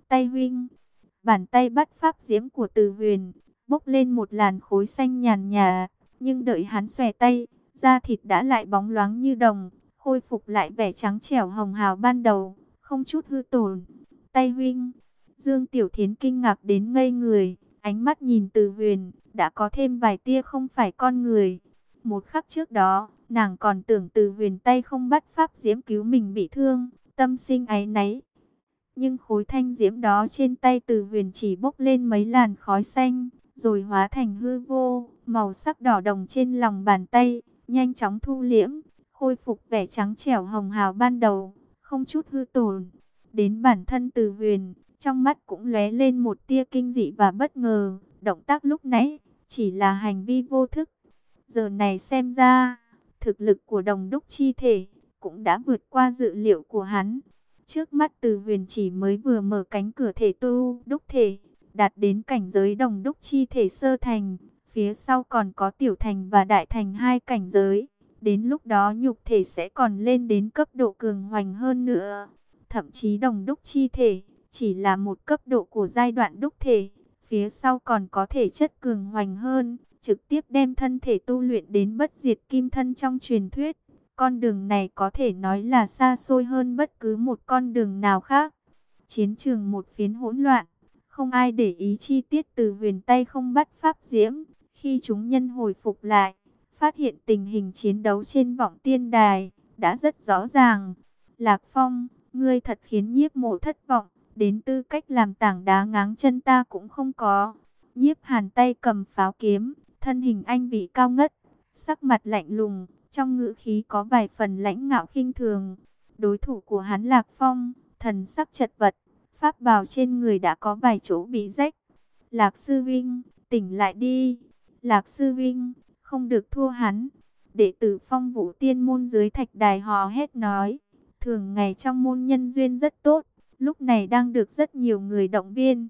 tay huynh. Bàn tay bắt pháp diễm của Từ Huyền, bốc lên một làn khối xanh nhàn nhạt, nhưng đợi hắn xòe tay, da thịt đã lại bóng loáng như đồng, khôi phục lại vẻ trắng trẻo hồng hào ban đầu, không chút hư tổn. Tay huynh, Dương Tiểu Thiến kinh ngạc đến ngây người, ánh mắt nhìn Từ Huyền, đã có thêm vài tia không phải con người. Một khắc trước đó, nàng còn tưởng Từ Huyền tay không bắt pháp diễm cứu mình bị thương, tâm sinh áy náy. Nhưng khối thanh diễm đó trên tay Từ Huyền chỉ bốc lên mấy làn khói xanh, rồi hóa thành hư vô, màu sắc đỏ đồng trên lòng bàn tay, nhanh chóng thu liễm, khôi phục vẻ trắng trẻo hồng hào ban đầu, không chút hư tổn. Đến bản thân Từ Huyền, trong mắt cũng lóe lên một tia kinh dị và bất ngờ, động tác lúc nãy chỉ là hành vi vô thức. Giờ này xem ra, thực lực của đồng đúc chi thể cũng đã vượt qua dự liệu của hắn. Trước mắt Từ Huyền chỉ mới vừa mở cánh cửa thể tu đúc thể, đạt đến cảnh giới đồng đúc chi thể sơ thành, phía sau còn có tiểu thành và đại thành hai cảnh giới. Đến lúc đó nhục thể sẽ còn lên đến cấp độ cường hoành hơn nữa. Thậm chí đồng đúc chi thể chỉ là một cấp độ của giai đoạn đúc thể, phía sau còn có thể chất cường hoành hơn, trực tiếp đem thân thể tu luyện đến bất diệt kim thân trong truyền thuyết. Con đường này có thể nói là xa xôi hơn bất cứ một con đường nào khác. Chiến trường một phiến hỗn loạn, không ai để ý chi tiết Từ Huyền tay không bắt pháp diễm. Khi chúng nhân hồi phục lại, phát hiện tình hình chiến đấu trên vọng tiên đài đã rất rõ ràng. Lạc Phong, ngươi thật khiến Nhiếp Mộ thất vọng, đến tư cách làm tảng đá ngáng chân ta cũng không có. Nhiếp Hàn tay cầm pháo kiếm, thân hình anh vị cao ngất, sắc mặt lạnh lùng, trong ngữ khí có vài phần lãnh ngạo khinh thường. Đối thủ của hắn Lạc Phong, thần sắc chật vật, pháp bào trên người đã có vài chỗ bị rách. Lạc sư vinh, tỉnh lại đi. Lạc sư vinh, không được thua hắn. Đệ tử Phong Vũ Tiên môn dưới thạch đài hò hét nói. Thường ngày trong môn nhân duyên rất tốt, lúc này đang được rất nhiều người động viên.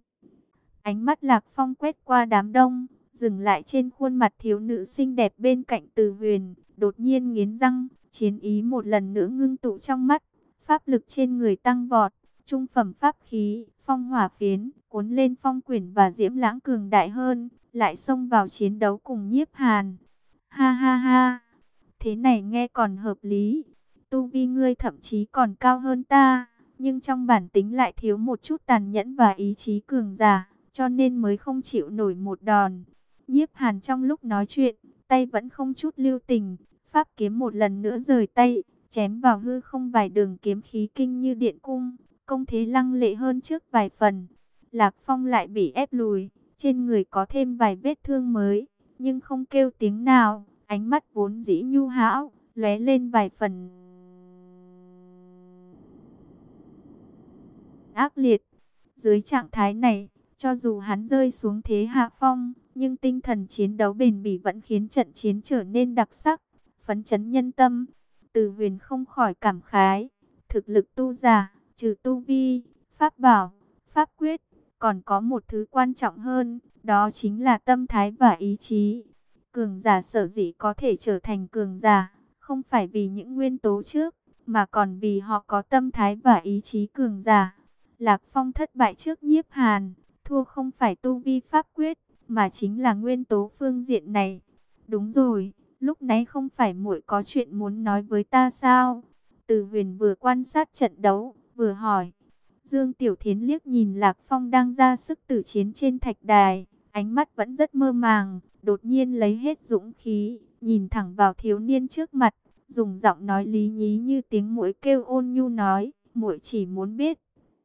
Ánh mắt Lạc Phong quét qua đám đông, dừng lại trên khuôn mặt thiếu nữ xinh đẹp bên cạnh Từ Huyền, đột nhiên nghiến răng, chiến ý một lần nữa ngưng tụ trong mắt, pháp lực trên người tăng vọt, trung phẩm pháp khí, phong hỏa phiến, cuốn lên phong quyển và diễm lãng cường đại hơn, lại xông vào chiến đấu cùng Nhiếp Hàn. Ha ha ha, thế này nghe còn hợp lý, tu vi ngươi thậm chí còn cao hơn ta, nhưng trong bản tính lại thiếu một chút tàn nhẫn và ý chí cường giả, cho nên mới không chịu nổi một đòn. Nhiếp Hàn trong lúc nói chuyện, tay vẫn không chút lưu tình, pháp kiếm một lần nữa rời tay, chém vào hư không vài đường kiếm khí kinh như điện cung, công thế lăng lệ hơn trước vài phần. Lạc Phong lại bị ép lùi, trên người có thêm vài vết thương mới, nhưng không kêu tiếng nào, ánh mắt vốn dĩ nhu hão, lóe lên vài phần ác liệt. Dưới trạng thái này, cho dù hắn rơi xuống thế hạ phong, nhưng tinh thần chiến đấu bền bỉ vẫn khiến trận chiến trở nên đặc sắc, phấn chấn nhân tâm. Từ Huyền không khỏi cảm khái, thực lực tu giả, trừ tu vi, pháp bảo, pháp quyết, còn có một thứ quan trọng hơn, đó chính là tâm thái và ý chí. Cường giả sở dĩ có thể trở thành cường giả, không phải vì những nguyên tố trước, mà còn vì họ có tâm thái và ý chí cường giả. Lạc Phong thất bại trước Nhiếp Hàn, thua không phải tu vi pháp quyết, mà chính là nguyên tố phương diện này. Đúng rồi, lúc nãy không phải muội có chuyện muốn nói với ta sao? Từ Huyền vừa quan sát trận đấu, vừa hỏi. Dương Tiểu Thiến liếc nhìn Lạc Phong đang ra sức tử chiến trên thạch đài, ánh mắt vẫn rất mơ màng, đột nhiên lấy hết dũng khí, nhìn thẳng vào thiếu niên trước mặt, dùng giọng nói lý nhí như tiếng muỗi kêu ôn nhu nói, muội chỉ muốn biết,